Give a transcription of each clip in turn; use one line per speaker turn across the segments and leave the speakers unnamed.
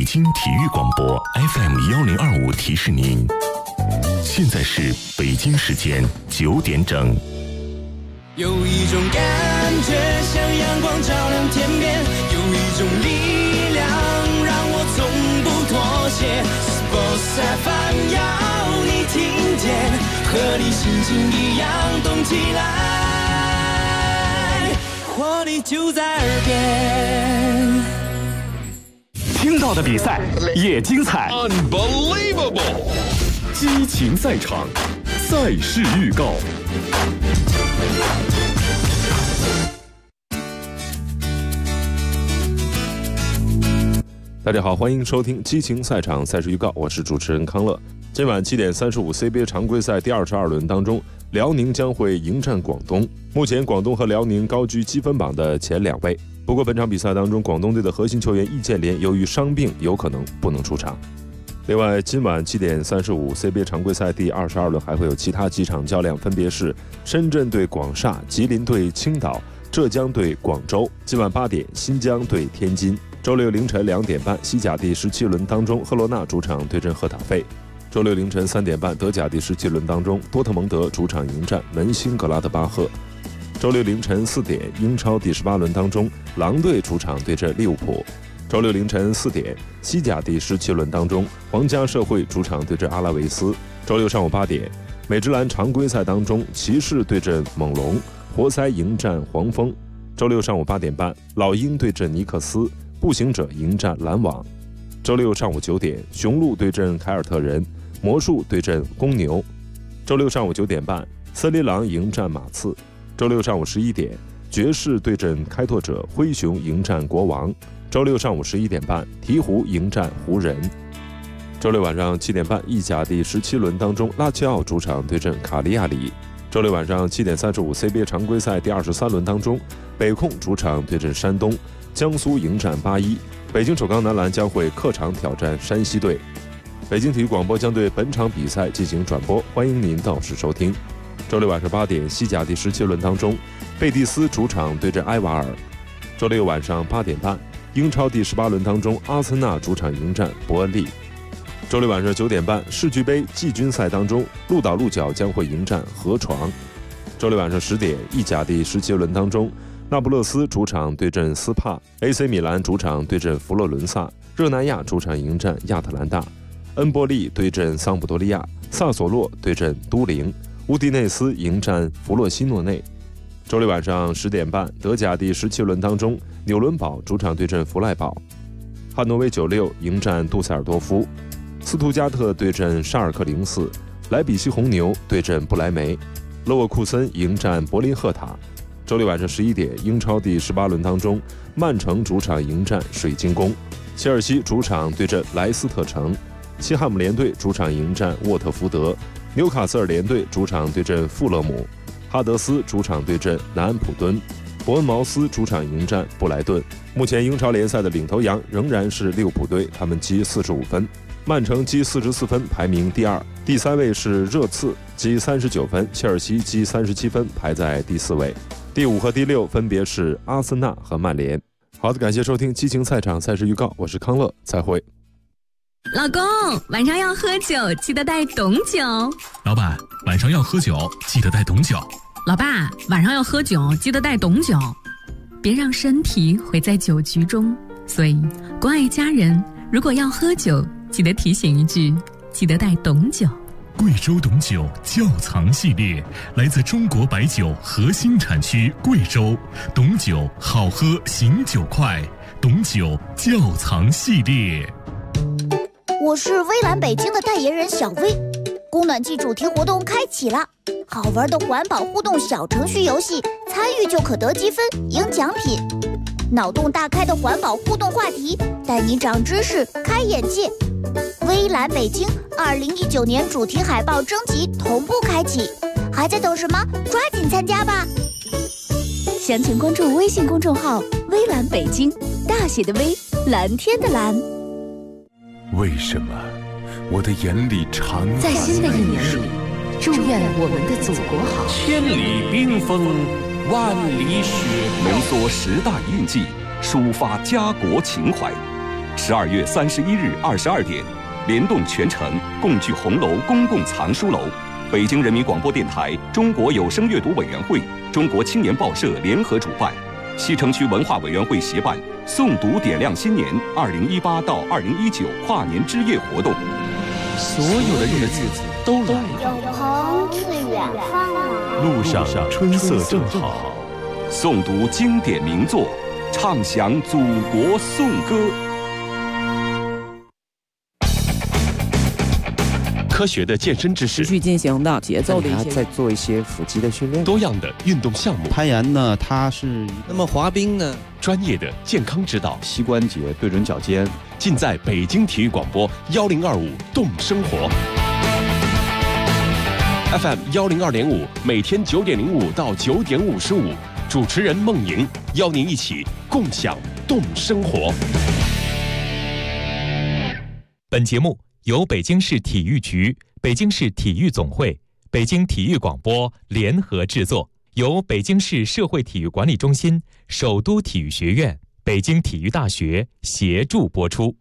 北京体育广播 FM1025提示您，现在是北京时间9点整。
有一种感觉像阳光照亮天边，有一种力量让我从不妥协。Sports FM 要你听见，和你心情一样动起来，活力就在耳边。
听到的比赛也精彩
Unbelievable
激情赛场，赛事预告。
大家好，欢迎收听激情赛场赛事预告，我是主持人康乐。今晚7点35 CBA 常规赛第22轮当中，辽宁将会迎战广东。目前广东和辽宁高居积分榜的前2位。不过本场比赛当中，广东队的核心球员易建联由于伤病有可能不能出场。另外，今晚7点35 CBA 常规赛第22轮还会有其他几场较量，分别是深圳对广厦、吉林对青岛、浙江对广州。今晚8点，新疆对天津。周六凌晨2点半，西甲第17轮当中，赫罗纳主场对阵赫塔费。周六凌晨3点半，德甲第17轮当中，多特蒙德主场迎战门兴格拉德巴赫。周六凌晨4点，英超第18轮当中，狼队主场对阵利物浦。周六凌晨4点，西甲第17轮当中，皇家社会主场对阵阿拉维斯。周六上午8点，美职篮常规赛当中，骑士对阵猛龙，活塞迎战黄蜂。周六上午8点半，老鹰对阵尼克斯，步行者迎战篮网。周六上午9点，雄鹿对阵凯尔特人，魔术对阵公牛。周六上午9点半，森林狼迎战马刺。周六上午11点，爵士对阵开拓者，灰熊迎战国王。周六上午11点半，鹈鹕迎战湖人。周六晚上7点半，意甲第17轮当中，拉齐奥主场对阵卡利亚里。周六晚上7点35 CBA 常规赛第23轮当中，北控主场对阵山东，江苏迎战81。北京首钢男篮将会客场挑战山西队。北京体育广播将对本场比赛进行转播，欢迎您到时收听。周六晚上8点，西甲第17轮当中，贝蒂斯主场对阵埃瓦尔。周六晚上8点半，英超第18轮当中，阿森纳主场迎战伯恩利。周六晚上9点半，世俱杯季军赛当中，鹿岛鹿角将会迎战河床。周六晚上10点，意甲第17轮当中，那不勒斯主场对阵斯帕， AC 米兰主场对阵佛罗伦萨，热那亚主场迎战亚特兰大，恩波利对阵桑普多利亚，萨索洛对阵都灵，乌迪内斯迎战弗洛西诺内。周六晚上10点半，德甲第17轮当中，纽伦堡主场对阵弗赖堡，汉诺威96迎战杜塞尔多夫，斯图加特对阵沙尔克04，莱比锡红牛对阵不莱梅，勒沃库森迎战柏林赫塔。周六晚上11点，英超第18轮当中，曼城主场迎战水晶宫，切尔西主场对阵莱斯特城，西汉姆联队主场迎战沃特福德，纽卡斯尔联队主场对阵富勒姆，哈德斯主场对阵南安普敦，伯恩茅斯主场迎战布莱顿。目前英超联赛的领头羊仍然是利物浦队，他们积45分，曼城积44分排名第2，第3位是热刺积39分，切尔西积37分排在第4位，第5和第6分别是阿森纳和曼联。好的，感谢收听激情赛场赛事预告，我是康乐，再会。
老公，晚上要喝酒，记得带董酒。
老板，晚上要喝酒，记得带董酒。
老爸，晚上要喝酒，记得带董酒。别让身体毁在酒局中，所以关爱家人，如果要喝酒，记得提醒一句，记得带董酒。
贵州董酒窖藏系列，来自中国白酒核心产区贵州，董酒好喝醒酒快，董酒窖藏系列。
我是微蓝北京的代言人小薇，供暖季主题活动开启了，好玩的环保互动小程序游戏，参与就可得积分赢奖品，脑洞大开的环保互动话题，带你长知识开眼界。微蓝北京2019年主题海报征集同步开启，还在等什么？抓紧参加吧！详情关注微信公众号微蓝北京，大写的微，蓝天的蓝。
为什么我的眼里常
在新的一年里，祝愿我们的祖国好。
千里冰封，万里雪飘，
浓缩10大印记，抒发家国情怀。
12月31日22点，联动全城共聚红楼公共藏书楼，北京人民广播电台、中国有声阅读委员会、中国青年报社联合主办，西城区文化委员会协办诵读点亮新年2018到2019跨年之夜活动。
所有的日子都来了，
有朋自远方来，
路上春色正好，
诵读经典名作，唱响祖国颂歌。
科学的健身知识，
持续进行的节奏的一些，
再做一些腹肌的训练，
多样的运动项目。
攀岩呢，它是
那么滑冰呢？
专业的健康指导，
膝关节对准脚尖，
尽在北京体育广播1025动生活 FM 102.5，每天9点05到9点55，主持人孟莹邀您一起共享动生活。
本节目由北京市体育局、北京市体育总会、北京体育广播联合制作，由北京市社会体育管理中心、首都体育学院、北京体育大学协助播出。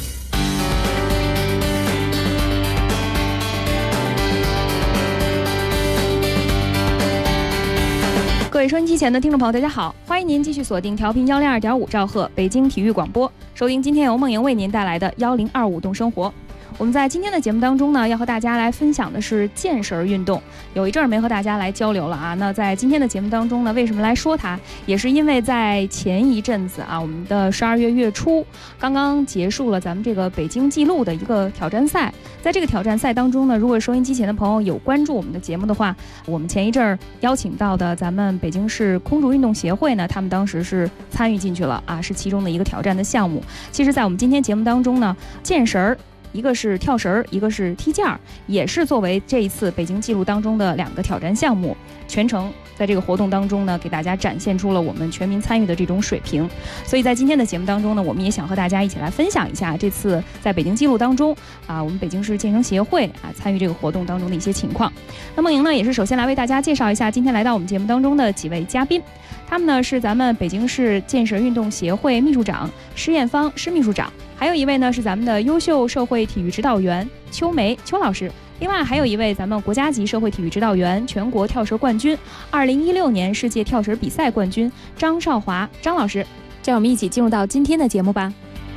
各位收音机前的听众朋友，大家好，欢迎您继续锁定调频102.5兆赫北京体育广播，收听今天由孟莹为您带来的1025动生活。我们在今天的节目当中呢，要和大家来分享的是健绳运动。有一阵儿没和大家来交流了啊，那在今天的节目当中呢，为什么来说它，也是因为在前一阵子啊，我们的12月月初刚刚结束了咱们这个北京纪录的一个挑战赛。在这个挑战赛当中呢，如果收音机前的朋友有关注我们的节目的话，我们前一阵儿邀请到的咱们北京市空竹运动协会呢，他们当时是参与进去了啊，是其中的一个挑战的项目。其实在我们今天节目当中呢，健绳一个是跳绳，一个是踢毽，也是作为这一次北京纪录当中的2个挑战项目，全程在这个活动当中呢，给大家展现出了我们全民参与的这种水平。所以在今天的节目当中呢，我们也想和大家一起来分享一下这次在北京纪录当中啊，我们北京市健绳协会啊参与这个活动当中的一些情况。那孟莹呢，也是首先来为大家介绍一下今天来到我们节目当中的几位嘉宾。他们呢是咱们北京市健绳运动协会秘书长施艳芳施秘书长，还有一位呢是咱们的优秀社会体育指导员邱梅邱老师，另外还有一位咱们国家级社会体育指导员、全国跳绳冠军、2016年世界跳绳比赛冠军张少华张老师。让我们一起进入到今天的节目吧。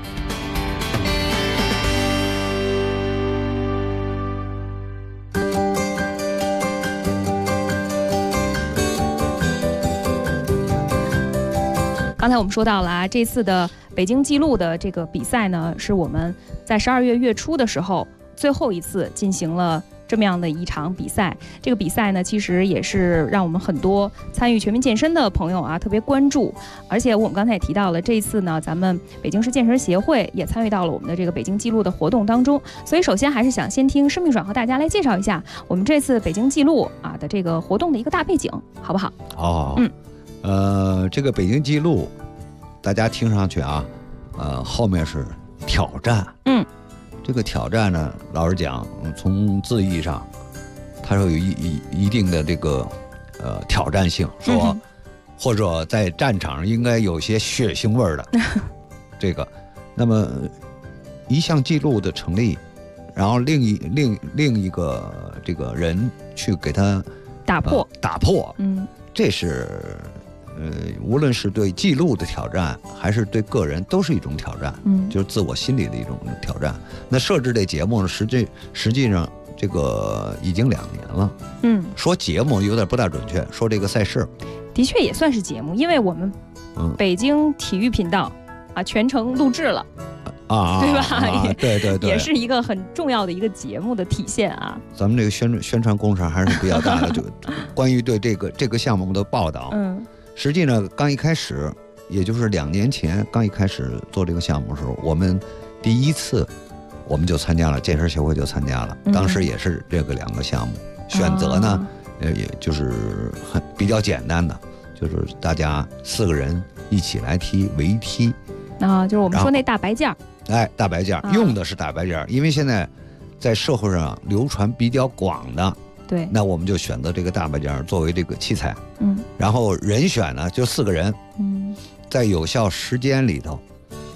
刚才我们说到了啊，这次的北京纪录的这个比赛呢，是我们在12月月初的时候最后一次进行了这么样的一场比赛。这个比赛呢，其实也是让我们很多参与全民健身的朋友啊特别关注。而且我们刚才也提到了，这一次呢，咱们北京市健绳协会也参与到了我们的这个北京纪录的活动当中。所以首先还是想先听施秘书长和大家来介绍一下我们这次北京纪录啊的这个活动的一个大背景，好不好？
好，这个北京纪录，大家听上去啊，后面是挑战，这个挑战呢，老实讲，从字义上，它是有一定的这个挑战性，说或者在战场上应该有些血腥味儿的这个。那么一项纪录的成立，然后另一个这个人去给他打破，这是。无论是对纪录的挑战，还是对个人，都是一种挑战，就是自我心理的一种挑战。那设置这节目呢，实际上这个已经2年了。说节目有点不大准确，说这个赛事，
的确也算是节目，因为我们北京体育频道啊全程录制了。对吧？
对，
也是一个很重要的一个节目的体现啊。
咱们这个宣传工程还是比较大的，就关于对这个项目的报道。实际呢，刚一开始，也就是2年前刚一开始做这个项目的时候，我们第一次我们就参加了，健身协会就参加了。当时也是这个2个项目，选择呢，也就是比较简单的，就是大家4个人一起来踢围踢。
就是我们说那大白件。
大白件用的是大白件，因为现在在社会上流传比较广的。
对，
那我们就选择这个大白件作为这个器材，然后人选呢就4个人，在有效时间里头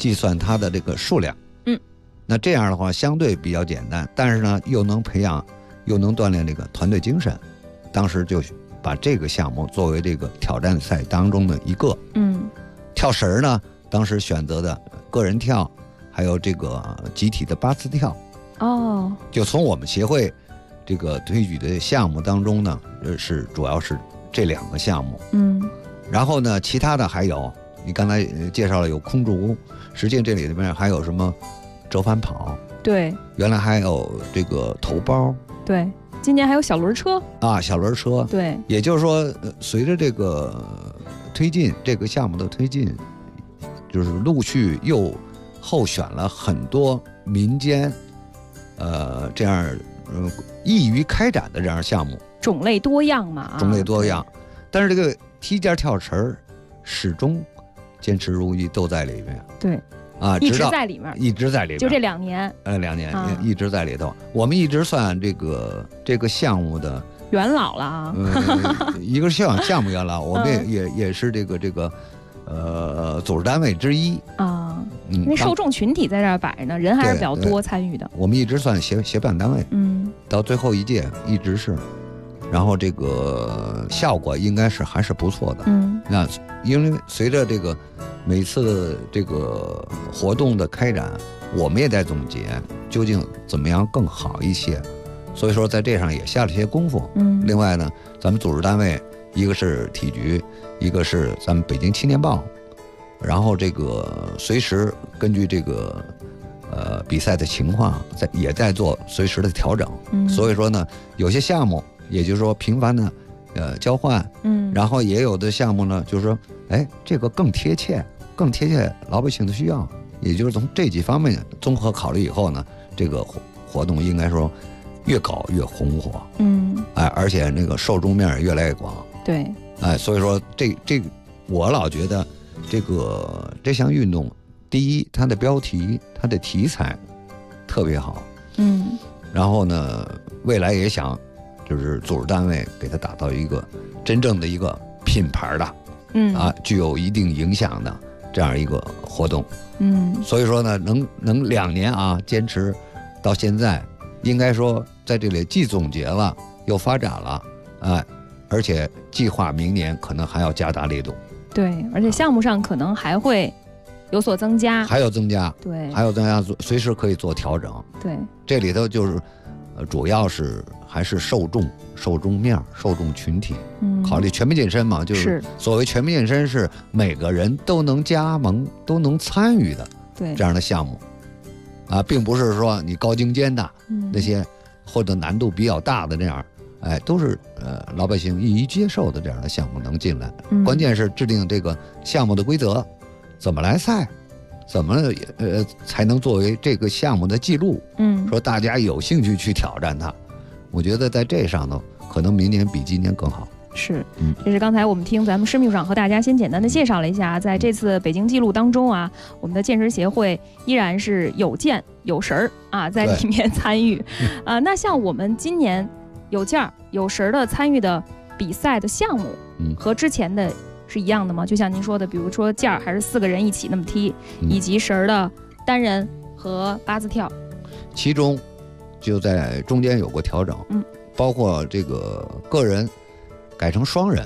计算它的这个数量。那这样的话相对比较简单，但是呢又能培养又能锻炼这个团队精神。当时就把这个项目作为这个挑战赛当中的一个。跳绳呢，当时选择的个人跳，还有这个集体的8字跳。就从我们协会这个推举的项目当中呢，主要是这2个项目。然后呢，其他的还有你刚才介绍了有空竹，实际上这里面还有什么折返跑，
对，
原来还有这个头包，
对，今年还有小轮车
啊，小轮车，
对，
也就是说，随着这个推进，这个项目的推进，就是陆续又候选了很多民间，这样易于开展的这样项目，
种类多样嘛，
种类多样，但是这个踢毽跳绳始终坚持如一，都在里面，
对。一直在里面，
一直在里面，
就这2年
，2年一直在里头。我们一直算这个项目的
元老了啊，
一个是项目元老，我们也是这个组织单位之一
啊。因为受众群体在这儿摆着呢，人还是比较多参与的。
我们一直算协办单位，到最后一届一直是，然后这个效果应该是还是不错的，那因为随着这个。每次这个活动的开展，我们也在总结究竟怎么样更好一些，所以说在这上也下了些功夫。另外呢，咱们组织单位一个是体局，一个是咱们北京青年报，然后这个随时根据这个比赛的情况，也在做随时的调整。所以说呢，有些项目也就是说频繁的交换，然后也有的项目呢，就是说，这个更贴切老百姓的需要，也就是从这几方面综合考虑以后呢，这个活动应该说越搞越红火，而且那个受众面越来越广，
对，
所以说这我老觉得这项运动，第一，它的标题、它的题材特别好，然后呢，未来也想就是组织单位给它打造一个真正的一个品牌的，具有一定影响的这样一个活动，所以说呢，能2年啊坚持到现在，应该说在这里既总结了又发展了，而且计划明年可能还要加大力度，
对，而且项目上可能还会有所增加，
还有增加，
对，
还有增加，随时可以做调整，
对，
这里头就是主要是还是受众面、受众群体，考虑全民健身嘛，就是所谓全民健身是每个人都能加盟、都能参与的，
对，
这样的项目，并不是说你高精尖的那些或者难度比较大的这样，都是老百姓易于接受的这样的项目能进来，关键是制定这个项目的规则，怎么来赛。怎么才能作为这个项目的记录？说大家有兴趣去挑战它，我觉得在这上头可能明年比今年更好。
是，这是刚才我们听咱们施秘书长和大家先简单的介绍了一下，在这次北京纪录当中啊，我们的健身协会依然是有健有神啊，在里面参与那像我们今年有健有神的参与的比赛的项目，和之前的是一样的吗？就像您说的，比如说毽还是4个人一起那么踢，以及绳的单人和8字跳，
其中就在中间有过调整，包括这个个人改成双人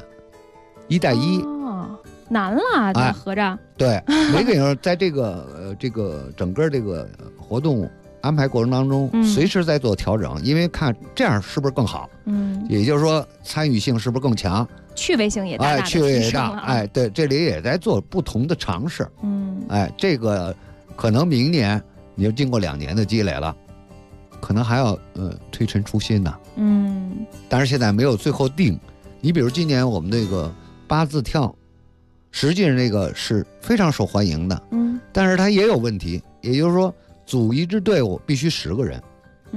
，1带1，
难了，这合着
对，每个人在这个整个这个活动安排过程当中，随时在做调整，因为看这样是不是更好，也就是说参与性是不是更强。
趣味性也大，
趣味也大，对，这里也在做不同的尝试，这个可能明年你就经过2年的积累了，可能还要推陈出新的，但是现在没有最后定。你比如今年我们这个8字跳，实际上这个是非常受欢迎的，但是它也有问题，也就是说组一支队伍必须10个人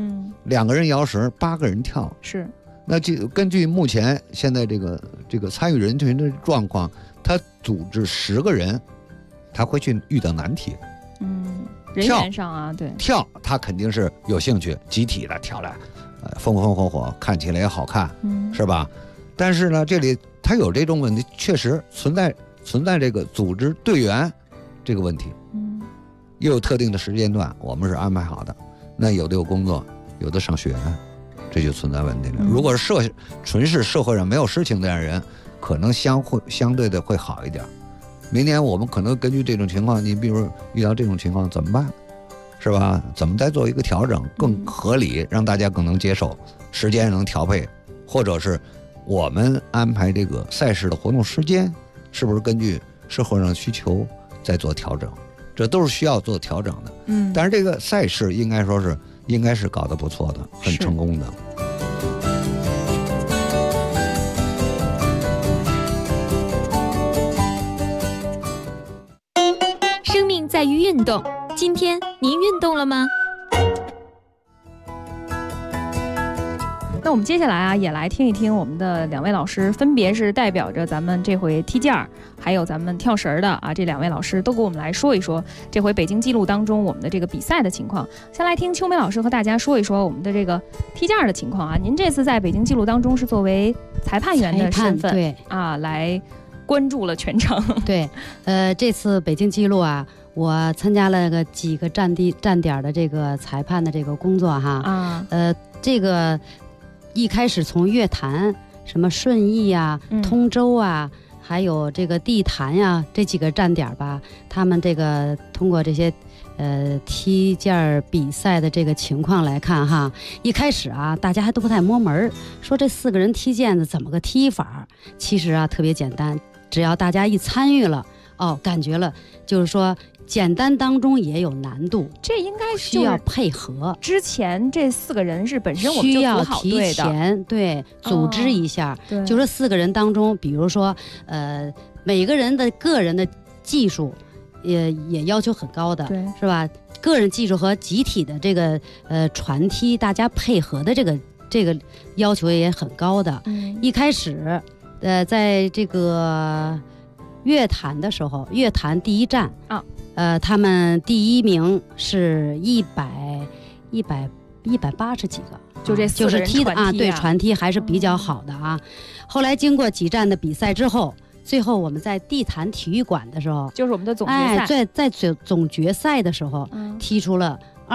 ，2个人摇绳，8个人跳，
是。
那就根据目前现在这个参与人群的状况，他组织10个人，他会去遇到难题。
人员上啊，对，
跳他肯定是有兴趣，集体的跳来，风风火火，看起来也好看，是吧？但是呢，这里他有这种问题，确实存在这个组织队员这个问题。 又有特定的时间段，我们是安排好的。那有的有工作，有的上学，这就存在问题了。如果是纯是社会上没有事情的人，可能相对的会好一点。明年我们可能根据这种情况，你比如遇到这种情况怎么办，是吧？怎么再做一个调整，更合理，让大家更能接受，时间能调配，或者是我们安排这个赛事的活动时间，是不是根据社会上的需求再做调整？这都是需要做调整的。但是这个赛事应该是搞得不错的，很成功的。
生命在于运动，今天您运动了吗？
那我们接下来啊，也来听一听我们的2位老师，分别是代表着咱们这回踢毽儿，还有咱们跳绳的啊，这2位老师都给我们来说一说这回北京纪录当中我们的这个比赛的情况。先来听秋梅老师和大家说一说我们的这个踢毽儿的情况啊。您这次在北京纪录当中是作为裁判员的身份，
对
啊，来关注了全程。
对，这次北京纪录啊，我参加了几个站点的这个裁判的这个工作哈。这个一开始从乐坛、什么顺义啊、通州啊，还有这个地坛呀，这几个站点吧，他们这个通过这些踢毽比赛的这个情况来看哈，一开始啊，大家还都不太摸门，说这4个人踢毽子怎么个踢法？其实啊，特别简单，只要大家一参与了，感觉了，就是说。简单当中也有难度，
这应该
需要配合。
之前这4个人是本身我们就组好队的，
需要提前对组织一下。就说4个人当中，比如说每个人的个人的技术也要求很高的，是吧？个人技术和集体的这个传踢，大家配合的这个要求也很高的。一开始在这个乐坛的时候，乐坛第一站他们第1名是180几个，
就这4个人
踢的啊，对，传踢还是比较好的啊。后来经过几站的比赛之后，最后我们在地坛体育馆的时候，
就是我们的总决赛，
在总决赛的时候，踢出了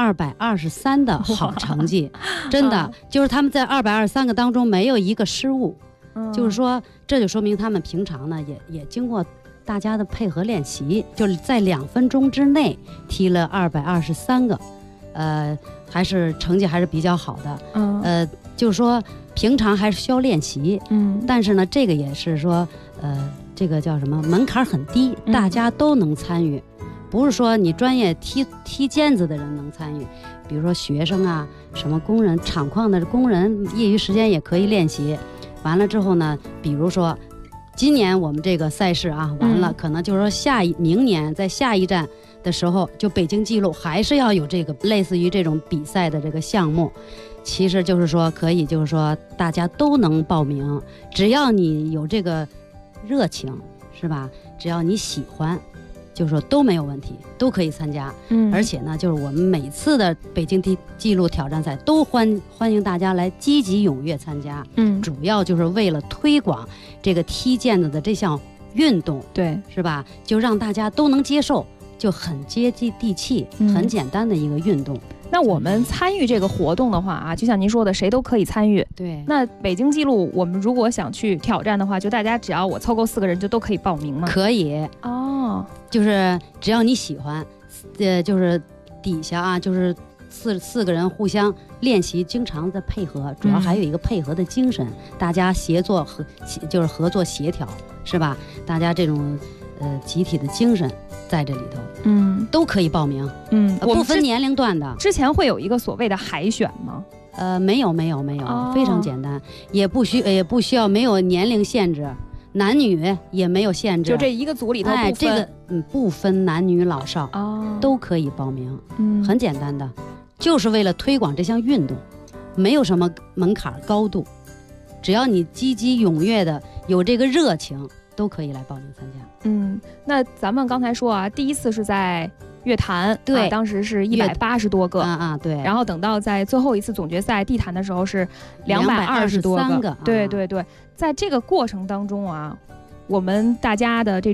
223的好成绩，真的就是他们在223个当中没有一个失误，就是说这就说明他们平常呢也经过。大家的配合练习，就是在2分钟之内踢了223个，还是成绩还是比较好的。就是说平常还是需要练习，但是呢，这个也是说，这个叫什么门槛很低，大家都能参与，不是说你专业踢毽子的人能参与，比如说学生啊，什么工人、厂矿的工人，业余时间也可以练习。完了之后呢，比如说。今年我们这个赛事啊完了，可能就是说明年在下一站的时候，就北京纪录还是要有这个类似于这种比赛的这个项目。其实就是说可以，就是说大家都能报名，只要你有这个热情，是吧？只要你喜欢，就是说都没有问题，都可以参加。而且呢，就是我们每次的北京纪录挑战赛都欢迎大家来积极踊跃参加。主要就是为了推广这个踢毽子的这项运动，
对，
是吧？就让大家都能接受，就很接地气，很简单的一个运动。
那我们参与这个活动的话啊，就像您说的，谁都可以参与。
对。
那北京纪录，我们如果想去挑战的话，就大家只要我凑够4个人，就都可以报名吗？
可以。就是只要你喜欢，就是底下啊，就是四个人互相练习，经常的配合，主要还有一个配合的精神，大家就是合作协调，是吧？大家这种集体的精神在这里头，都可以报名，不分年龄段的。
之前会有一个所谓的海选吗？
没有，非常简单，也不需要，没有年龄限制。男女也没有限制，
就这一个组里头不分，
这个不分男女老少，都可以报名，很简单的，就是为了推广这项运动，没有什么门槛高度，只要你积极踊跃的有这个热情，都可以来报名参加。
那咱们刚才说啊，第一次是在乐坛，
对，
当时是180多个，
对。
然后等到在最后一次总决赛地坛的时候是220多个，对，在这个过程当中啊，我们大家的这种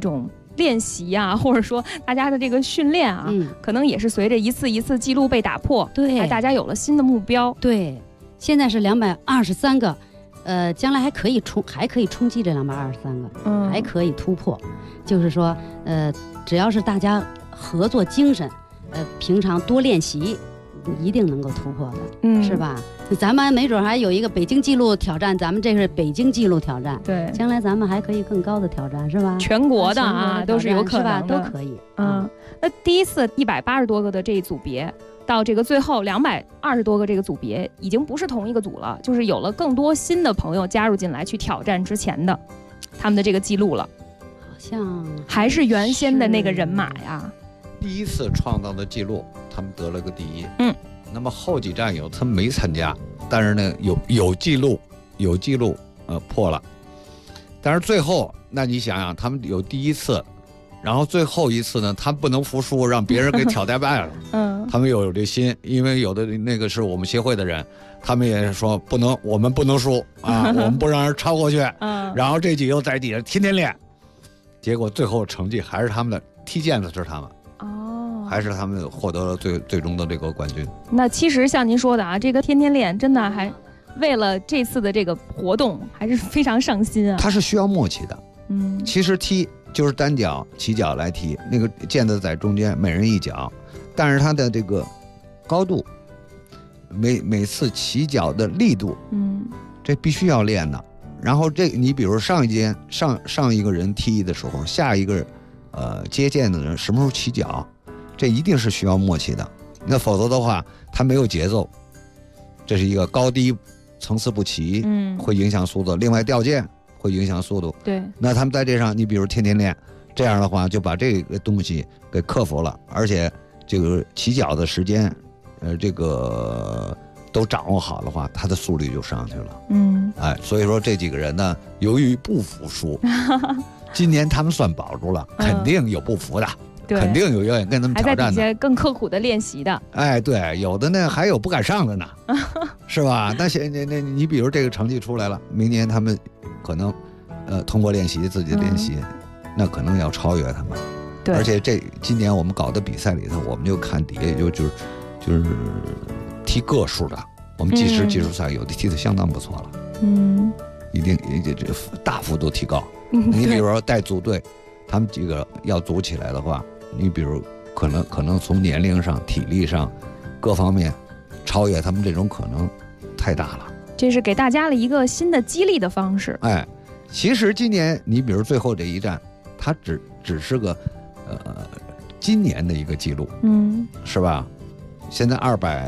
练习啊，或者说大家的这个训练啊，可能也是随着一次一次记录被打破，
对，
大家有了新的目标。
对，现在是223个，将来还可以冲击这223个，还可以突破。就是说，只要是大家合作精神，平常多练习，一定能够突破的，是吧？咱们没准还有一个北京纪录挑战，咱们这是北京纪录挑战，
对，
将来咱们还可以更高的挑战，是吧？
全国的啊，都是有可能
的，都可以。
那第一次180多个的这一组别，到这个最后220多个这个组别，已经不是同一个组了，就是有了更多新的朋友加入进来，去挑战之前的他们的这个记录了。
好像
还是原先的那个人马呀。
第一次创造的记录，他们得了个第一。那么后几站有他们没参加，但是呢有记录破了。但是最后，那你想想，他们有第一次，然后最后一次呢，他们不能服输，让别人给挑战败了。他们有这心，因为有的那个是我们协会的人，他们也说不能，我们不能输啊，我们不让人超过去。然后这几个在底下天天练，结果最后成绩还是他们的，踢毽子是他们。还是他们获得了最终的这个冠军。
那其实像您说的啊，这个天天练真的还为了这次的这个活动还是非常上心啊。
它是需要默契的。其实踢就是单脚起脚来踢，那个毽子在中间，每人一脚，但是它的这个高度，每次起脚的力度，这必须要练的。然后你比如上一个人踢的时候，下一个接毽的人什么时候起脚？这一定是需要默契的，那否则的话，它没有节奏，这是一个高低层次不齐，会影响速度。另外掉毽会影响速度，
对。
那他们在这上，你比如天天练，这样的话就把这个东西给克服了，而且这个起脚的时间，这个都掌握好的话，他的速率就上去了。所以说这几个人呢，由于不服输，今年他们算保住了，肯定有不服的。肯定有愿意跟他们挑战的，
还在底下更刻苦的练习的。
对，有的呢还有不敢上的呢，是吧？那你比如这个成绩出来了，明年他们可能通过练习自己的练习，那可能要超越他们。
对，
而且今年我们搞的比赛里头，我们就看底下就是踢个数的，我们技术赛有的踢得相当不错了。一定这大幅度提高。你比如说带组队，他们几个要组起来的话。你比如可能从年龄上、体力上各方面超越他们，这种可能太大了。
这是给大家了一个新的激励的方式。
其实今年你比如最后这一站，它只是个今年的一个记录，是吧？现在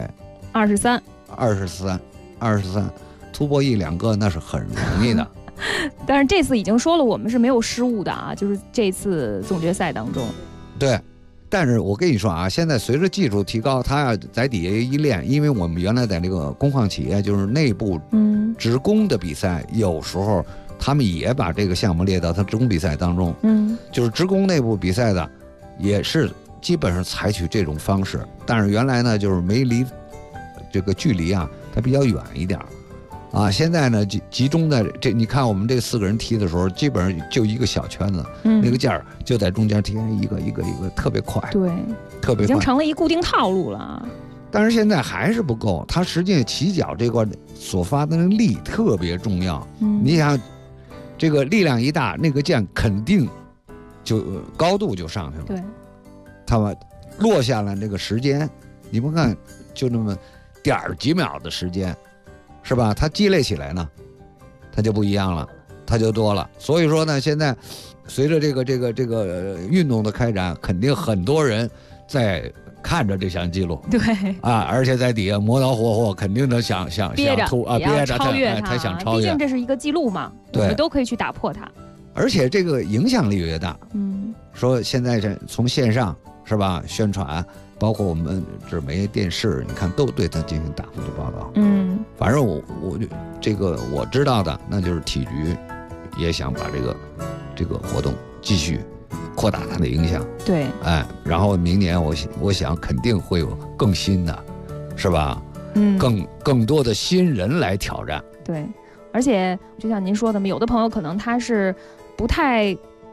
223
突破1-2个那是很容易的。
但是这次已经说了，我们是没有失误的啊，就是这次总决赛当中。
对，但是我跟你说啊，现在随着技术提高，他要在底下一练，因为我们原来在这个工矿企业，就是内部职工的比赛，有时候他们也把这个项目列到他职工比赛当中，就是职工内部比赛的，也是基本上采取这种方式，但是原来呢，就是没离这个距离啊，它比较远一点。现在呢集中在这，你看我们这4个人踢的时候，基本上就一个小圈子，那个毽儿就在中间踢，一个特别快，
对，
特别快，
已经成了一固定套路了。
但是现在还是不够，它实际上起脚这块所发的力特别重要。你想，这个力量一大，那个毽肯定就高度就上去了。
对，
它们落下来那个时间，你们看，就那么点儿几秒的时间。是吧？它积累起来呢，它就不一样了，它就多了。所以说呢，现在随着这个运动的开展，肯定很多人在看着这项记录，
对
而且在底下磨刀霍霍，肯定的想
憋着超越
他想超越，
毕竟这是一个记录嘛，我们都可以去打破它。
而且这个影响力越大，说现在这从线上是吧宣传。包括我们纸媒、电视，你看都对它进行大幅的报道。反正我知道的，那就是体局也想把这个活动继续扩大它的影响。
对，
然后明年我想肯定会有更新的，是吧？更多的新人来挑战。
对，而且就像您说的嘛，有的朋友可能他是不太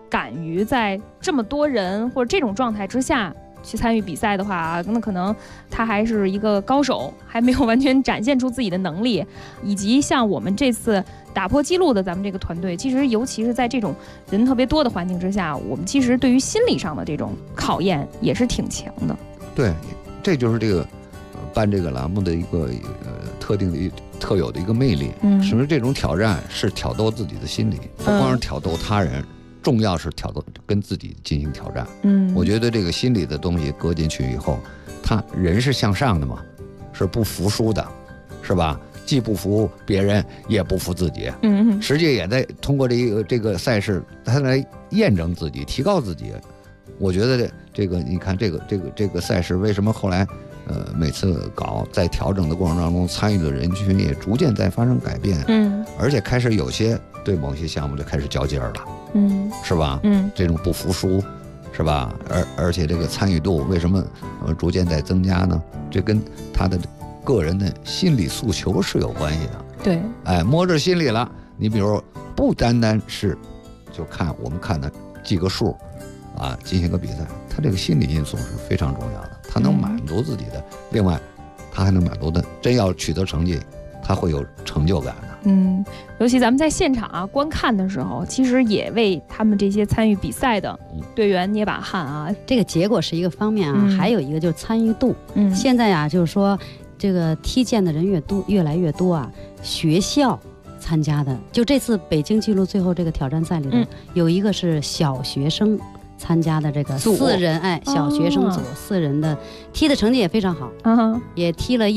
敢于在这么多人或者这种状态之下去参与比赛的话，那可能他还是一个高手，还没有完全展现出自己的能力。以及像我们这次打破纪录的咱们这个团队，其实尤其是在这种人特别多的环境之下，我们其实对于心理上的这种考验也是挺强的。
对，这就是这个办这个栏目的一个特定的特有的一个魅力。什么？这种挑战是挑逗自己的心理，不光是挑逗他人，重要是挑逗跟自己进行挑战。我觉得这个心理的东西搁进去以后，他人是向上的嘛，是不服输的，是吧？既不服别人，也不服自己。实际也在通过这个赛事，他来验证自己，提高自己。我觉得这个，你看这个赛事为什么后来每次搞在调整的过程当中，参与的人群也逐渐在发生改变。而且开始有些对某些项目就开始较劲儿了。是吧？这种不服输，是吧？而且这个参与度为什么逐渐在增加呢？这跟他的个人的心理诉求是有关系的。
对，
哎，摸着心里了。你比如不单单是就我们看的记个数啊，进行个比赛，他这个心理因素是非常重要的。他能满足自己的，另外他还能满足的，真要取得成绩，他会有成就感的。
尤其咱们在现场观看的时候，其实也为他们这些参与比赛的队员捏把汗啊。
这个结果是一个方面啊，还有一个就是参与度。现在啊，就是说这个踢毽的人越来越多啊，学校参加的，就这次北京纪录最后这个挑战赛里头，有一个是小学生参加的这个4人，小学生组4人的，踢的成绩也非常好，也踢了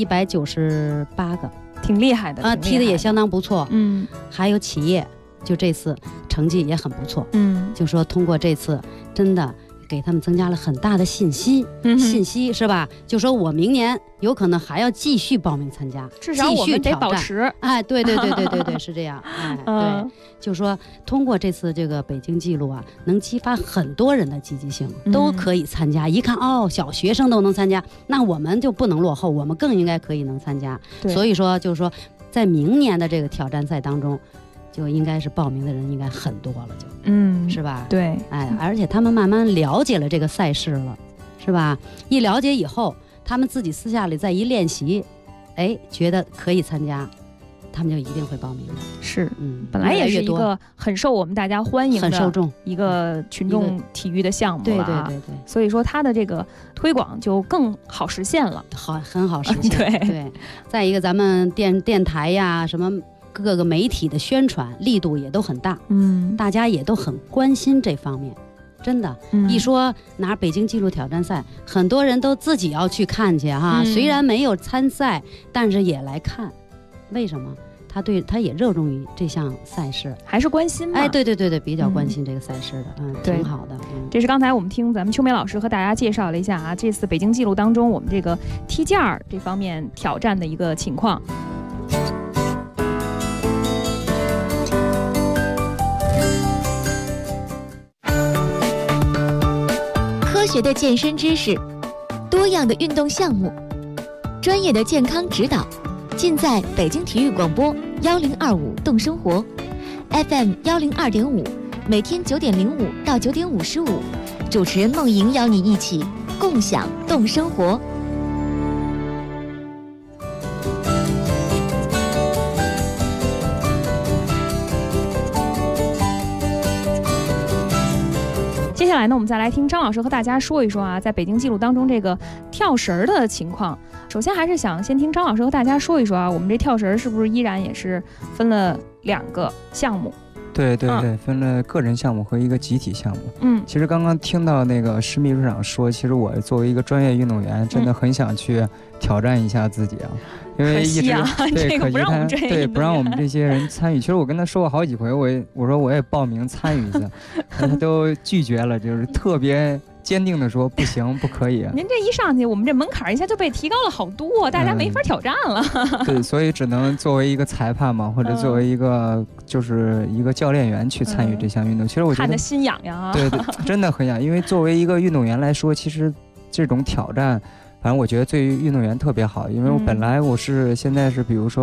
198个。
挺厉害的啊，
踢的也相当不错。还有企业，就这次成绩也很不错。就说通过这次，真的给他们增加了很大的信息，是吧？就说我明年有可能还要继续报名参加，
至少我们得保持。
对，是这样。对，就说通过这次这个北京纪录啊，能激发很多人的积极性，都可以参加。一看小学生都能参加，那我们就不能落后，我们更应该可以能参加。所以说，就是说，在明年的这个挑战赛当中，就应该是报名的人应该很多了，是吧？
对，
而且他们慢慢了解了这个赛事了，是吧？一了解以后，他们自己私下里再一练习，觉得可以参加，他们就一定会报名的。
是，本来也是一个很受我们大家欢迎的、
很受众
一个群众体育的项目了啊。
对，
所以说它的这个推广就更好实现了，
很好实现。对。再一个，咱们电台呀，什么各个媒体的宣传力度也都很大，大家也都很关心这方面。真的，一说拿北京纪录挑战赛，很多人都自己要去看去哈。虽然没有参赛，但是也来看。为什么？他也热衷于这项赛事，
还是关心嘛？
对，比较关心这个赛事的，挺好的。
这是刚才我们听咱们秋梅老师和大家介绍了一下啊，这次北京纪录当中我们这个踢毽这方面挑战的一个情况。
科学的健身知识，多样的运动项目，专业的健康指导，尽在北京体育广播1025动生活 FM 102.5，每天9:05到9:55，主持人梦莹邀你一起共享动生活。
接下来呢，我们再来听张老师和大家说一说啊，在北京纪录当中这个跳绳的情况。首先还是想先听张老师和大家说一说啊，我们这跳绳是不是依然也是分了2个项目？
对，分了个人项目和一个集体项目。其实刚刚听到那个施秘书长说，其实我作为一个专业运动员，真的很想去挑战一下自己啊。因为一直对可惜他不让我们这些人参与。其实我跟他说过好几回，我说我也报名参与一次，他都拒绝了，就是特别坚定的说不行，不可以。
您这一上去，我们这门槛一下就被提高了好多，大家没法挑战了。
对，所以只能作为一个裁判嘛，或者作为一个就是一个教练员去参与这项运动。其实我觉得
看得心痒痒啊。
对，真的很痒，因为作为一个运动员来说，其实这种挑战。反正我觉得对于运动员特别好，因为我本来现在是比如说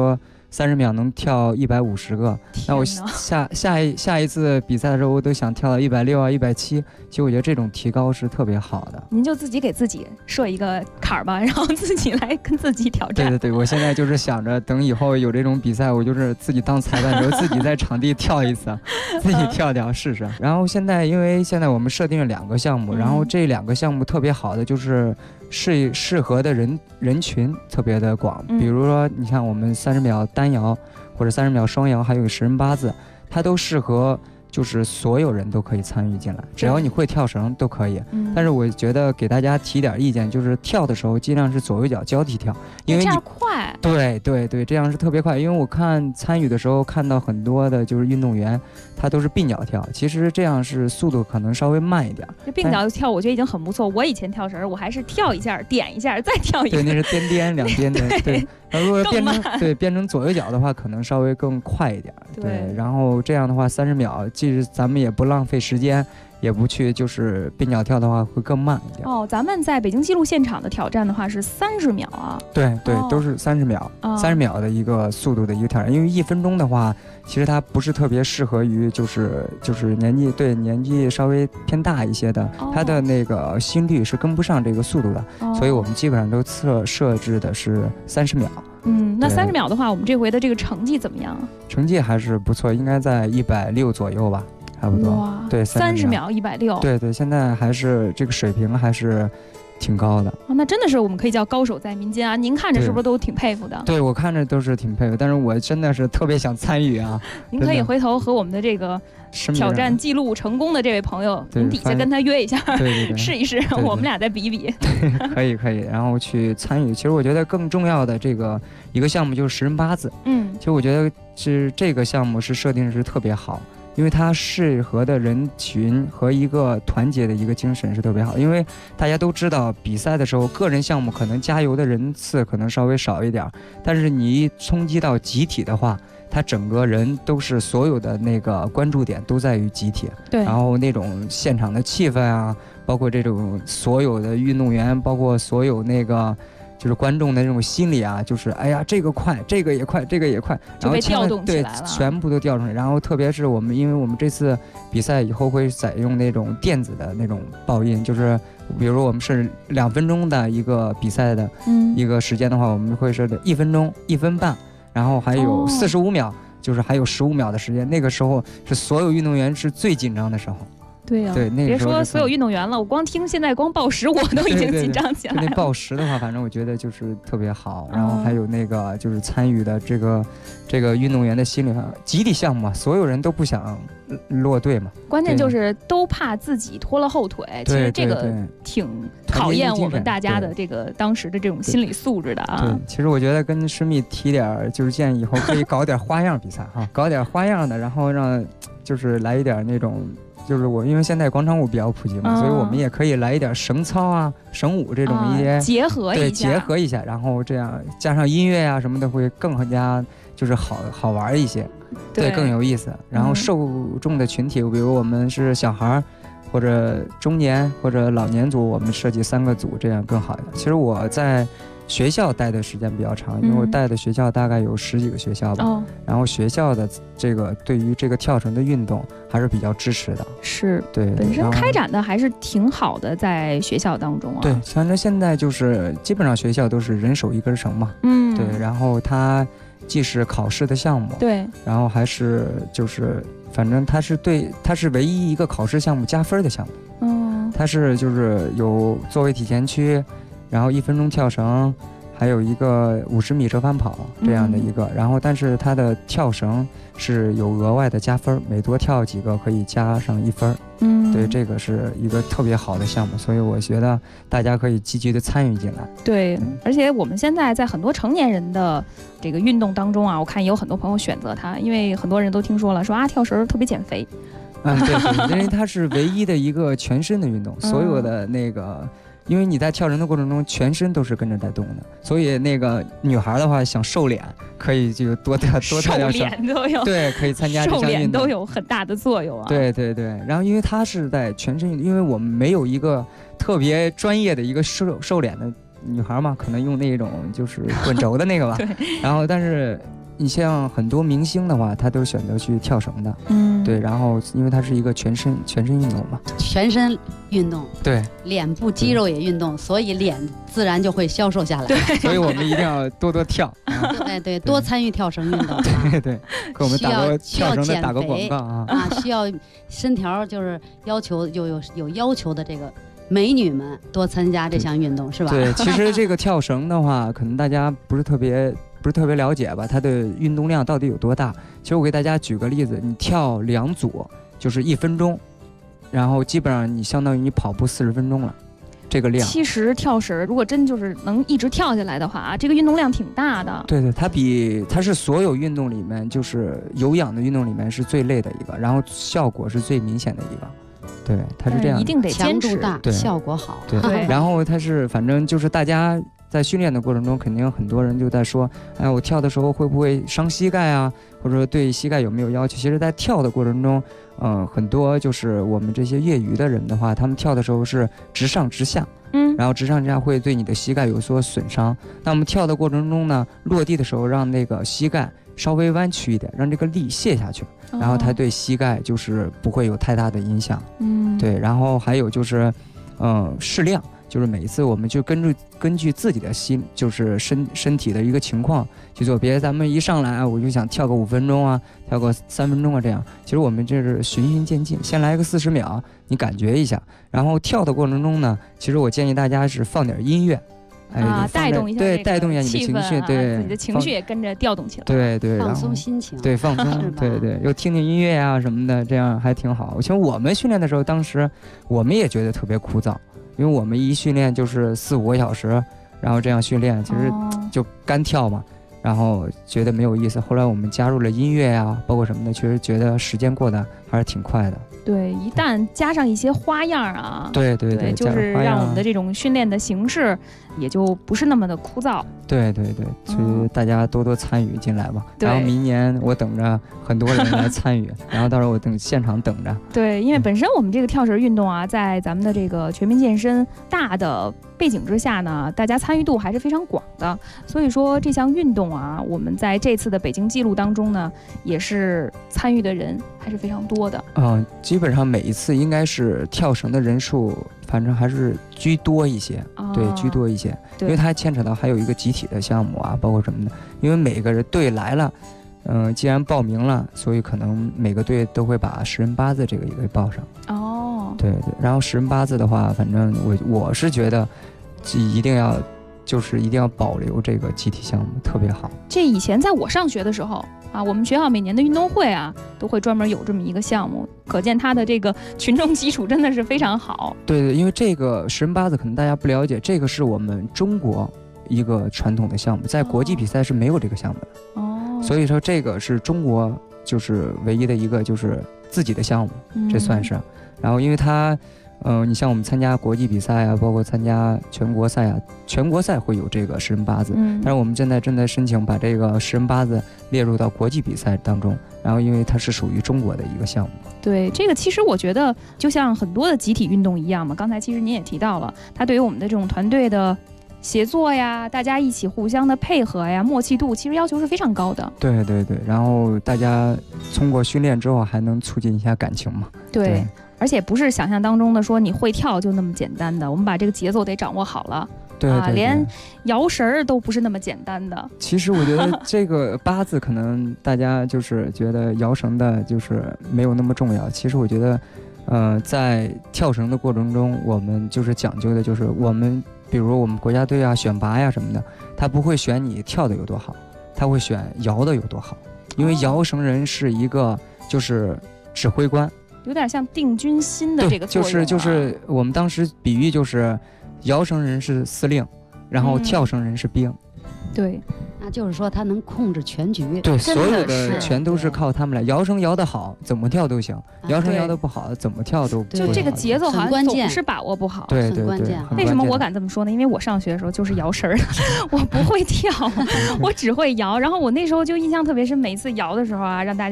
30秒能跳150个，那我下一次比赛的时候，我都想跳到160啊、170。其实我觉得这种提高是特别好的。
您就自己给自己设一个坎儿吧，然后自己来跟自己挑战。
对，我现在就是想着，等以后有这种比赛，我就是自己当裁判的时候，自己在场地跳一次，自己跳试试。然后因为现在我们设定了2个项目，然后这2个项目特别好的就是适合的人群特别的广，比如说你像我们30秒单摇或者30秒双摇，还有10人8字，它都适合就是所有人都可以参与进来，只要你会跳绳都可以。但是我觉得给大家提点意见，就是跳的时候尽量是左右脚交替跳，因为
这样快。
对，这样是特别快。因为我参与的时候看到很多的就是运动员，他都是并脚跳，其实这样是速度可能稍微慢一点。
这并脚跳我觉得已经很不错。我以前跳绳，我还是跳一下，点一下，再跳一下。
对，那是颠两颠的。对。如果变成左右脚的话，可能稍微更快一点。对，然后这样的话，30秒，即使咱们也不浪费时间，也不去就是并脚跳的话，会更慢一点。
咱们在北京纪录现场的挑战的话是30秒啊。
对，都是30秒，30秒的一个速度的一个挑战。因为1分钟的话，其实它不是特别适合于就是年纪稍微偏大一些的，它的那个心率是跟不上这个速度的，所以我们基本上都设置的是30秒。
那30秒的话，我们这回的这个成绩怎么样？
成绩还是不错，应该在160左右吧，差不多。
哇，
对
，30秒160。
对，现在还是这个水平还是挺高的。
那真的是我们可以叫高手在民间啊！您看着是不是都挺佩服的？
对，我看着都是挺佩服，但是我真的是特别想参与啊！
您可以回头和我们的这个挑战记录成功的这位朋友，您底下跟他约一下，
对
试一试，我们俩再比比。
可以，然后去参与。其实我觉得更重要的一个项目就是10人8字。其实我觉得是这个项目是设定是特别好。因为它适合的人群和一个团结的一个精神是特别好，因为大家都知道比赛的时候，个人项目可能加油的人次可能稍微少一点，但是你一冲击到集体的话，它整个人都是所有的那个关注点都在于集体。
对，
然后那种现场的气氛啊，包括这种所有的运动员，包括所有那个。就是观众的这种心理啊，就是哎呀，这个快，这个也快，这个也快，
然后调动起来了，
对，全部都调动。然后特别是因为我们这次比赛以后会采用那种电子的那种报音，就是比如我们是2分钟的一个比赛的一个时间的话，我们会设1分钟、1分半，然后还有45秒，就是还有15秒的时间。那个时候是所有运动员是最紧张的时候。
对呀，别说所有运动员了，我光听现在光报时我都已经紧张起来了。
那报时的话，反正我觉得就是特别好，然后还有那个就是参与的这个运动员的心理上，集体项目嘛，所有人都不想落队嘛。
关键就是都怕自己拖了后腿，其实这个挺考验我们大家的这个当时的这种心理素质的啊。
对，其实我觉得跟施密提点就是建议以后可以搞点花样比赛哈，搞点花样的，然后让就是来一点那种。就是因为现在广场舞比较普及嘛，所以我们也可以来一点绳操啊、绳舞这种一些
结合
一下，然后这样加上音乐啊什么的，会更加就是好玩一些，对，更有意思。然后受众的群体，比如我们是小孩，或者中年或者老年组，我们设计3个组，这样更好一点。其实我在学校待的时间比较长，因为我带的学校大概有10几个学校吧，然后学校的这个对于这个跳绳的运动还是比较支持的，
是
对
本身开展的还是挺好的，在学校当中啊。
对，反正现在就是基本上学校都是人手1根绳嘛，对，然后它既是考试的项目，
对，
然后还是就是反正它是唯一一个考试项目加分的项目，它是就是有座位体前屈。然后1分钟跳绳，还有一个50米折返跑这样的一个，然后但是它的跳绳是有额外的加分，每多跳几个可以加上1分。对，这个是一个特别好的项目，所以我觉得大家可以积极的参与进来。
对，而且我们现在在很多成年人的这个运动当中啊，我看也有很多朋友选择它，因为很多人都听说了，说啊跳绳特别减肥。
对，因为它是唯一的一个全身的运动，所有的那个。因为你在跳绳的过程中，全身都是跟着在动的，所以那个女孩的话想瘦脸，可以就多跳
瘦脸都有，
对，可以参加这项运动，
瘦脸都有很大的作用啊。
对，然后因为它是在全身，因为我们没有一个特别专业的一个瘦脸的女孩嘛，可能用那种就是滚轴的那个吧。
对。
然后但是你像很多明星的话，他都选择去跳绳的，对，然后因为它是一个全身运动嘛，
全身运动，
对，
脸部肌肉也运动，所以脸自然就会消瘦下来。
对，所以我们一定要多跳，
对，多参与跳绳运动。
对，给我们跳绳的打个广告啊，
需要身条就是要求有要求的这个美女们多参加这项运动，是吧？
对，其实这个跳绳的话，可能大家不是特别了解吧，它的运动量到底有多大？其实我给大家举个例子，你跳2组就是1分钟，然后基本上你相当于你跑步40分钟了，这个量。
其实跳绳如果真就是能一直跳下来的话，这个运动量挺大的。
对，它是所有运动里面就是有氧的运动里面是最累的一个，然后效果是最明显的一个。对，它是这样，
一定得坚持，
大，效果好。
对，然后它是反正就是大家在训练的过程中，肯定很多人就在说，哎，我跳的时候会不会伤膝盖啊？或者说对膝盖有没有要求？其实，在跳的过程中，很多就是我们这些业余的人的话，他们跳的时候是直上直下，然后直上直下会对你的膝盖有所损伤。那我们跳的过程中呢，落地的时候让那个膝盖稍微弯曲一点，让这个力卸下去，然后它对膝盖就是不会有太大的影响。对，然后还有就是，适量。就是每一次我们就根据自己的就是身体的一个情况去做，别咱们一上来我就想跳个5分钟啊，跳个3分钟啊，这样。其实我们这是循序渐进，先来个40秒，你感觉一下，然后跳的过程中呢，其实我建议大家是放点音乐，
带动一下，
对，带动一下你的情绪，对，
自己的情绪也跟着调动起来，
对，
放松心情，
对，放松，对，又听听音乐啊什么的，这样还挺好。其实我们训练的时候，当时我们也觉得特别枯燥。因为我们一训练就是4-5个小时，然后这样训练，其实就干跳嘛，然后觉得没有意思。后来我们加入了音乐啊，包括什么的，确实觉得时间过得还是挺快的。
对，一旦加上一些花样啊，
对，
就是让我们的这种训练的形式也就不是那么的枯燥。
对，所以大家多参与进来吧。然后明年我等着很多人来参与，然后到时候我等现场等着。
对，因为本身我们这个跳绳运动啊，在咱们的这个全民健身大的背景之下呢，大家参与度还是非常广的。所以说这项运动啊，我们在这次的北京纪录当中呢，也是参与的人还是非常多的。
基本上每一次应该是跳绳的人数，反正还是居多一些。对，居多一些，因为它牵扯到还有一个集体的项目啊，包括什么的。因为每个人队来了，既然报名了，所以可能每个队都会把10人8字这个也给报上。对，然后10人8字的话，反正我是觉得一定要保留这个集体项目，特别好。
这以前在我上学的时候啊，我们学校每年的运动会啊，都会专门有这么一个项目，可见它的这个群众基础真的是非常好。
对，因为这个10人8字可能大家不了解，这个是我们中国一个传统的项目，在国际比赛是没有这个项目的。所以说这个是中国就是唯一的一个就是自己的项目，这算是。然后因为它你像我们参加国际比赛啊，包括参加全国赛啊，全国赛会有这个10人8字，但是我们现在正在申请把这个10人8字列入到国际比赛当中，然后因为它是属于中国的一个项目。
对，这个其实我觉得就像很多的集体运动一样嘛，刚才其实您也提到了，它对于我们的这种团队的协作呀，大家一起互相的配合呀，默契度其实要求是非常高的。
对，然后大家通过训练之后还能促进一下感情嘛。
对，而且不是想象当中的说你会跳就那么简单的，我们把这个节奏得掌握好了。
对，
连摇绳儿都不是那么简单的。
其实我觉得这个8字可能大家就是觉得摇绳的就是没有那么重要，其实我觉得在跳绳的过程中，我们就是讲究的就是我们比如我们国家队啊选拔呀什么的，他不会选你跳的有多好，他会选摇的有多好，因为摇绳人是一个就是指挥官，
有点像定军心的这个作用。
就是我们当时比喻就是摇绳人是司令，然后跳绳人是兵。
对，
那就是说他能控制全局。
对，所有的全都是靠他们来。摇绳摇得好，怎么跳都行；摇绳摇得不好，怎么跳都不好。
就这个节奏好像总是把握不好。
对，
很关键。
为什么我敢这么说呢？因为我上学的时候就是摇绳的，我不会跳，我只会摇。然后我那时候就印象特别深，每次摇的时候啊，让大家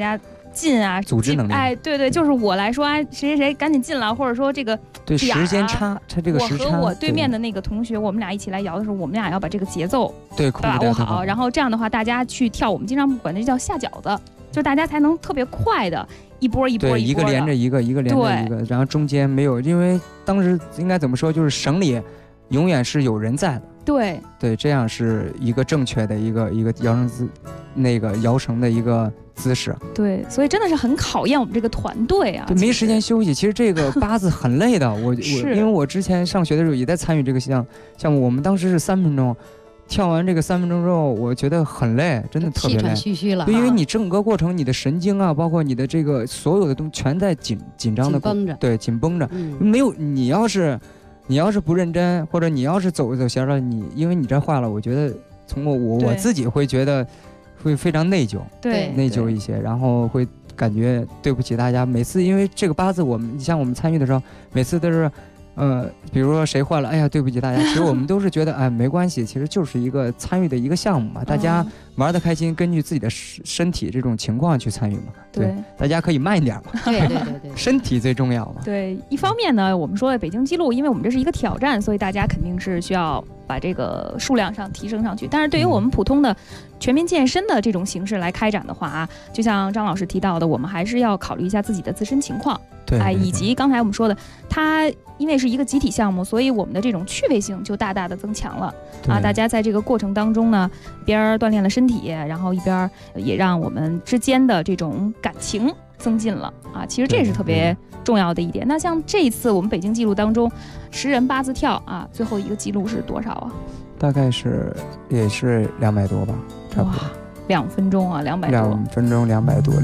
进啊，
组织能力。
哎，对对，就是我来说啊，谁谁谁赶紧进了，或者说这个
对时间差，它这个时差。
我和我对面的那个同学，我们俩一起来摇的时候，我们俩要把这个节奏把握好，然后这样的话，大家去跳，我们经常管那叫下饺子，就大家才能特别快的一波一波
一个连着一个，一个连着一个，然后中间没有，因为当时应该怎么说，就是省里永远是有人在的。
对
对，这样是一个正确的一个摇绳的一个姿势。
对，所以真的是很考验我们这个团队啊。
对，没时间休息。其实这个八字很累的。我因为我之前上学的时候也在参与这个项目，我们当时是3分钟。跳完这个3分钟之后，我觉得很累，真的特别累，
气喘吁吁了。
对，因为你整个过程，你的神经啊，包括你的这个所有的东西，全在紧张的
绷着。
对，紧绷着。没有，你要是不认真，或者你要是走闲了，因为你这坏了，我觉得从我自己会觉得会非常内疚，
对，
内疚一些，然后会感觉对不起大家。每次因为这个八字，像我们参与的时候，每次都是。比如说谁坏了，哎呀，对不起大家。其实我们都是觉得，哎，没关系，其实就是一个参与的一个项目嘛，大家玩得开心，根据自己的身体这种情况去参与嘛。对，大家可以慢一点嘛。
对，
身体最重要嘛。
对，一方面呢，我们说北京记录，因为我们这是一个挑战，所以大家肯定是需要把这个数量上提升上去。但是对于我们普通的全民健身的这种形式来开展的话啊，就像张老师提到的，我们还是要考虑一下自己的自身情况。
对，
以及刚才我们说的，它因为是一个集体项目，所以我们的这种趣味性就大大的增强了啊！大家在这个过程当中呢，一边锻炼了身体，然后一边也让我们之间的这种感情增进了啊！其实这是特别重要的一点。那像这一次我们北京记录当中，10人八字跳啊，最后一个记录是多少啊？
大概也是200多吧，差不多。
2分钟啊，200多。
2分钟200多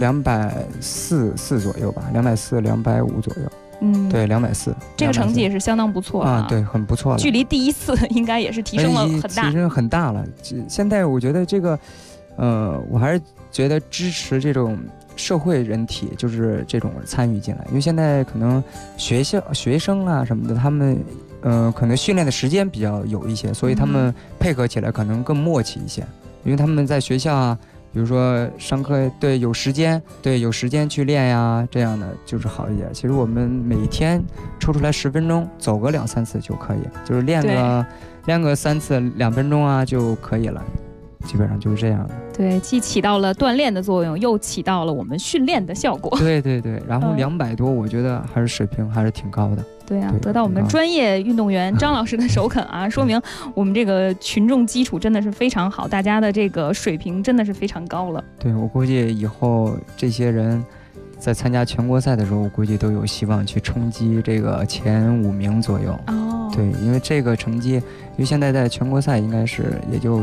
，240左右吧，240、250左右。对，240。
这个成绩也是相当不错
啊，对，很不错了。
距离第一次应该也是提升了很大，
提升很大了。现在我觉得这个，我还是觉得支持这种社会人体，就是这种参与进来，因为现在可能学生啊什么的，他们可能训练的时间比较有一些，所以他们配合起来可能更默契一些。因为他们在学校啊，比如说上课，对，有时间去练呀，这样的就是好一点。其实我们每天抽出来10分钟，走个2-3次就可以，就是练个3次2分钟啊就可以了，基本上就是这样的。
对，既起到了锻炼的作用，又起到了我们训练的效果。
对，然后200多，我觉得还是水平还是挺高的。
对啊，得到我们专业运动员张老师的首肯啊，说明我们这个群众基础真的是非常好，大家的这个水平真的是非常高了。
对，我估计以后这些人在参加全国赛的时候，我估计都有希望去冲击这个前5名左右。
哦，
对，因为这个成绩，因为现在在全国赛应该是也就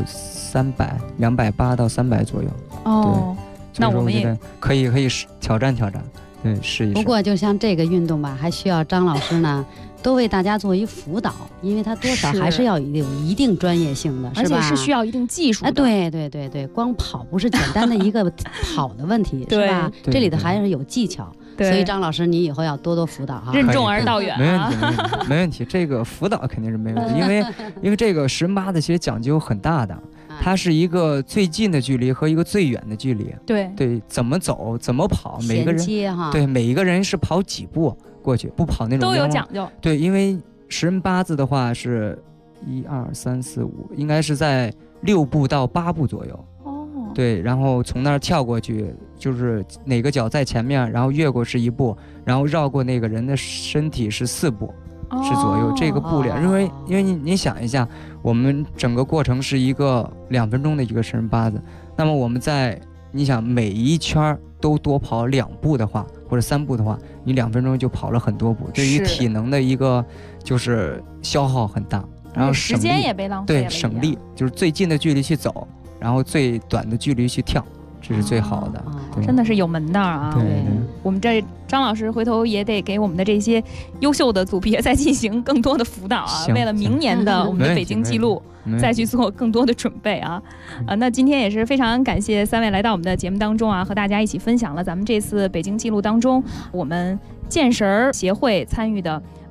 280到300左右。
哦，那我们也
可以挑战。对，试一试。
不过就像这个运动吧，还需要张老师呢多为大家做一辅导，因为他多少还是要有一定专业性的，
而且是需要一定技术的。
对，光跑不是简单的一个跑的问题，是吧？这里头还是有技巧。所以张老师，你以后要多辅导哈，
任重而道远。
没问题，这个辅导肯定是没问题，因为这个10人八字其实讲究很大的。它是一个最近的距离和一个最远的距离。对，怎么走，怎么跑，每个人对每一个人是跑几步过去，不跑那种
都有讲究。
对，因为10人八字的话是1、2、3、4、5，应该是在6步到8步左右。对，然后从那儿跳过去，就是哪个脚在前面，然后越过是1步，然后绕过那个人的身体是4步。是左右这个步量，因为你想一下，我们整个过程是一个2分钟的一个10人八字，那么我们你想每一圈都多跑2步的话，或者3步的话，你2分钟就跑了很多步，对于体能的一个就是消耗很大，然后
时间也被浪费了。
对，省力，就是最近的距离去走，然后最短的距离去跳。这是最好的，
真的是有门道啊！
对，
我们这张老师回头也得给我们的这些优秀的组别再进行更多的辅导啊，为了明年的我们的北京记录再去做更多的准备啊！那今天也是非常感谢3位来到我们的节目当中啊，和大家一起分享了咱们这次北京记录当中我们健神协会参与的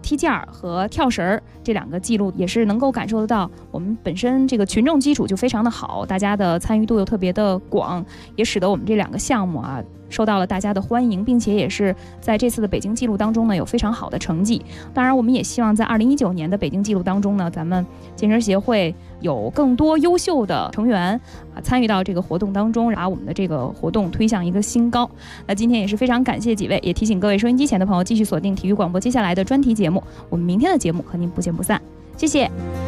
踢毽和跳绳这2个记录，也是能够感受得到我们本身这个群众基础就非常的好，大家的参与度又特别的广，也使得我们这2个项目啊受到了大家的欢迎，并且也是在这次的北京纪录当中呢有非常好的成绩。当然我们也希望在2019年的北京纪录当中呢，咱们健身协会有更多优秀的成员参与到这个活动当中，把我们的这个活动推向一个新高。那今天也是非常感谢几位，也提醒各位收音机前的朋友继续锁定体育广播接下来的专题节目，我们明天的节目和您不见不散，谢谢。